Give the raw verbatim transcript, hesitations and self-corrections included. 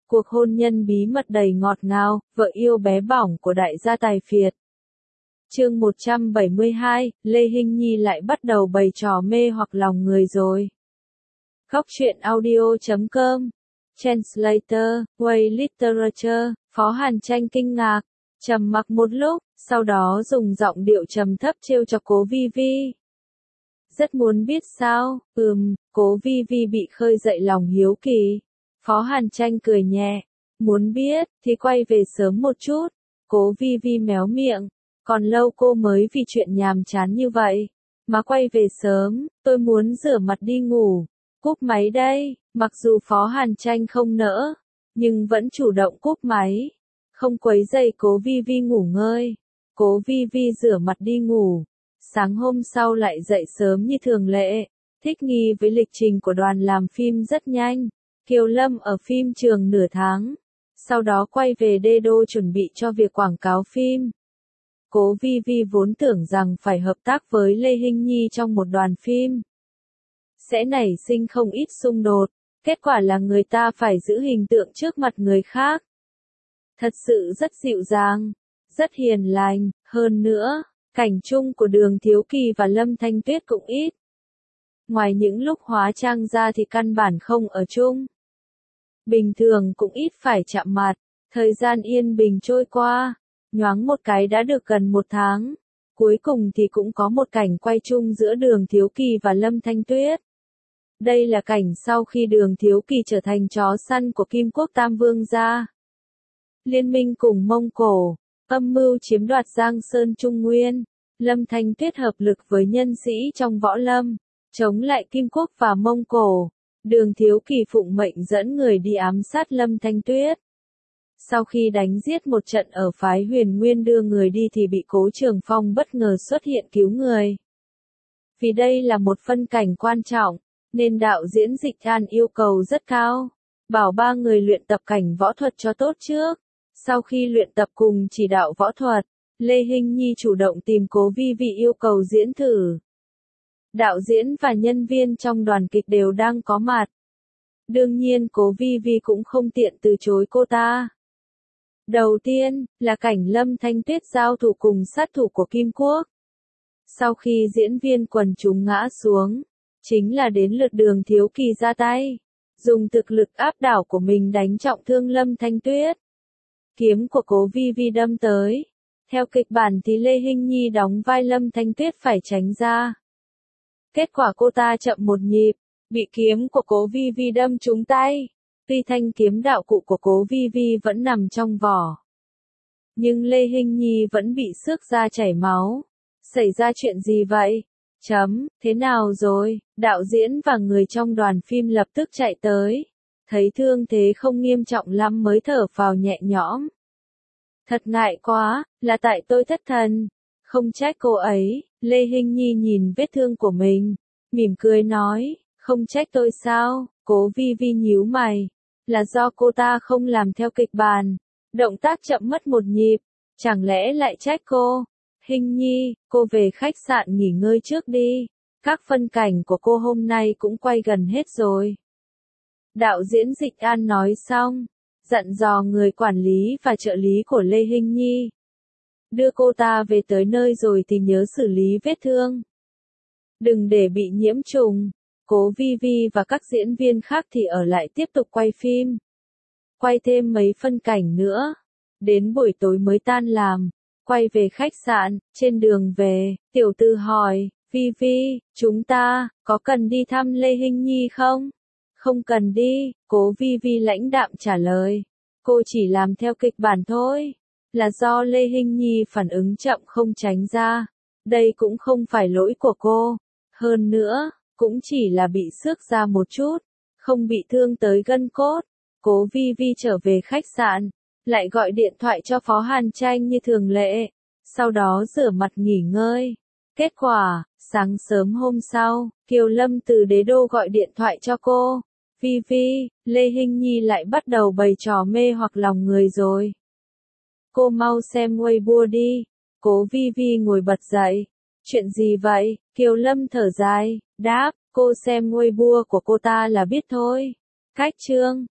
Cuộc hôn nhân bí mật đầy ngọt ngào, vợ yêu bé bỏng của đại gia tài phiệt. Chương một trăm bảy mươi hai, Lê Hinh Nhi lại bắt đầu bày trò mê hoặc lòng người rồi. Góc truyện audio chấm com. Translator, Way Literature, Phó Hàn Tranh kinh ngạc, trầm mặc một lúc, sau đó dùng giọng điệu trầm thấp trêu chọc Cố Vi Vi. Rất muốn biết sao? Ừm, Cố Vi Vi bị khơi dậy lòng hiếu kỳ. Phó Hàn Tranh cười nhẹ, muốn biết, thì quay về sớm một chút. Cố Vi Vi méo miệng, còn lâu cô mới vì chuyện nhàm chán như vậy, mà quay về sớm, tôi muốn rửa mặt đi ngủ. Cúp máy đây, mặc dù Phó Hàn Tranh không nỡ, nhưng vẫn chủ động cúp máy, không quấy rầy Cố Vi Vi ngủ ngơi. Cố Vi Vi rửa mặt đi ngủ, sáng hôm sau lại dậy sớm như thường lệ, thích nghi với lịch trình của đoàn làm phim rất nhanh. Kiều Lâm ở phim trường nửa tháng, sau đó quay về Đê Đô chuẩn bị cho việc quảng cáo phim. Cố Vi Vi vốn tưởng rằng phải hợp tác với Lê Hinh Nhi trong một đoàn phim sẽ nảy sinh không ít xung đột, kết quả là người ta phải giữ hình tượng trước mặt người khác. Thật sự rất dịu dàng, rất hiền lành, hơn nữa, cảnh chung của Đường Thiếu Kỳ và Lâm Thanh Tuyết cũng ít. Ngoài những lúc hóa trang ra thì căn bản không ở chung. Bình thường cũng ít phải chạm mặt, thời gian yên bình trôi qua, nhoáng một cái đã được gần một tháng. Cuối cùng thì cũng có một cảnh quay chung giữa Đường Thiếu Kỳ và Lâm Thanh Tuyết. Đây là cảnh sau khi Đường Thiếu Kỳ trở thành chó săn của Kim Quốc Tam Vương gia. Liên minh cùng Mông Cổ, âm mưu chiếm đoạt Giang Sơn Trung Nguyên, Lâm Thanh Tuyết hợp lực với nhân sĩ trong võ lâm, chống lại Kim Quốc và Mông Cổ. Đường Thiếu Kỳ phụng mệnh dẫn người đi ám sát Lâm Thanh Tuyết. Sau khi đánh giết một trận ở phái Huyền Nguyên đưa người đi thì bị Cố Trường Phong bất ngờ xuất hiện cứu người. Vì đây là một phân cảnh quan trọng, nên đạo diễn Dịch An yêu cầu rất cao, bảo ba người luyện tập cảnh võ thuật cho tốt trước. Sau khi luyện tập cùng chỉ đạo võ thuật, Lê Hinh Nhi chủ động tìm Cố Vi Vi yêu cầu diễn thử. Đạo diễn và nhân viên trong đoàn kịch đều đang có mặt. Đương nhiên Cố Vi Vi cũng không tiện từ chối cô ta. Đầu tiên, là cảnh Lâm Thanh Tuyết giao thủ cùng sát thủ của Kim Quốc. Sau khi diễn viên quần chúng ngã xuống, chính là đến lượt Đường Thiếu Kỳ ra tay, dùng thực lực áp đảo của mình đánh trọng thương Lâm Thanh Tuyết. Kiếm của Cố Vi Vi đâm tới. Theo kịch bản thì Lê Hinh Nhi đóng vai Lâm Thanh Tuyết phải tránh ra. Kết quả cô ta chậm một nhịp, bị kiếm của Cố Vi Vi đâm trúng tay. Tuy thanh kiếm đạo cụ của Cố Vi Vi vẫn nằm trong vỏ, nhưng Lê Hinh Nhi vẫn bị xước da chảy máu. Xảy ra chuyện gì vậy? Chấm, thế nào rồi? Đạo diễn và người trong đoàn phim lập tức chạy tới. Thấy thương thế không nghiêm trọng lắm mới thở phào nhẹ nhõm. Thật ngại quá, là tại tôi thất thần. Không trách cô ấy. Lê Hinh Nhi nhìn vết thương của mình, mỉm cười nói, không trách tôi sao? Cố Vi Vi nhíu mày, là do cô ta không làm theo kịch bản, động tác chậm mất một nhịp, chẳng lẽ lại trách cô? Hinh Nhi, cô về khách sạn nghỉ ngơi trước đi, các phân cảnh của cô hôm nay cũng quay gần hết rồi. Đạo diễn Dịch An nói xong, dặn dò người quản lý và trợ lý của Lê Hinh Nhi. Đưa cô ta về tới nơi rồi thì nhớ xử lý vết thương. Đừng để bị nhiễm trùng. Cố Vi Vi và các diễn viên khác thì ở lại tiếp tục quay phim. Quay thêm mấy phân cảnh nữa. Đến buổi tối mới tan làm. Quay về khách sạn, trên đường về, tiểu tư hỏi, Vi Vi, chúng ta, có cần đi thăm Lê Hinh Nhi không? Không cần đi, Cố Vi Vi lãnh đạm trả lời. Cô chỉ làm theo kịch bản thôi. Là do Lê Hinh Nhi phản ứng chậm không tránh ra. Đây cũng không phải lỗi của cô. Hơn nữa, cũng chỉ là bị xước da một chút, không bị thương tới gân cốt. Cố Vi Vi trở về khách sạn, lại gọi điện thoại cho Phó Hàn Tranh như thường lệ, sau đó rửa mặt nghỉ ngơi. Kết quả, sáng sớm hôm sau, Kiều Lâm từ Đế Đô gọi điện thoại cho cô. Vi Vi, Lê Hinh Nhi lại bắt đầu bày trò mê hoặc lòng người rồi. Cô mau xem Weibo đi. Cố Vi Vi ngồi bật dậy. Chuyện gì vậy? Kiều Lâm thở dài, đáp, cô xem Weibo của cô ta là biết thôi. Cách chương.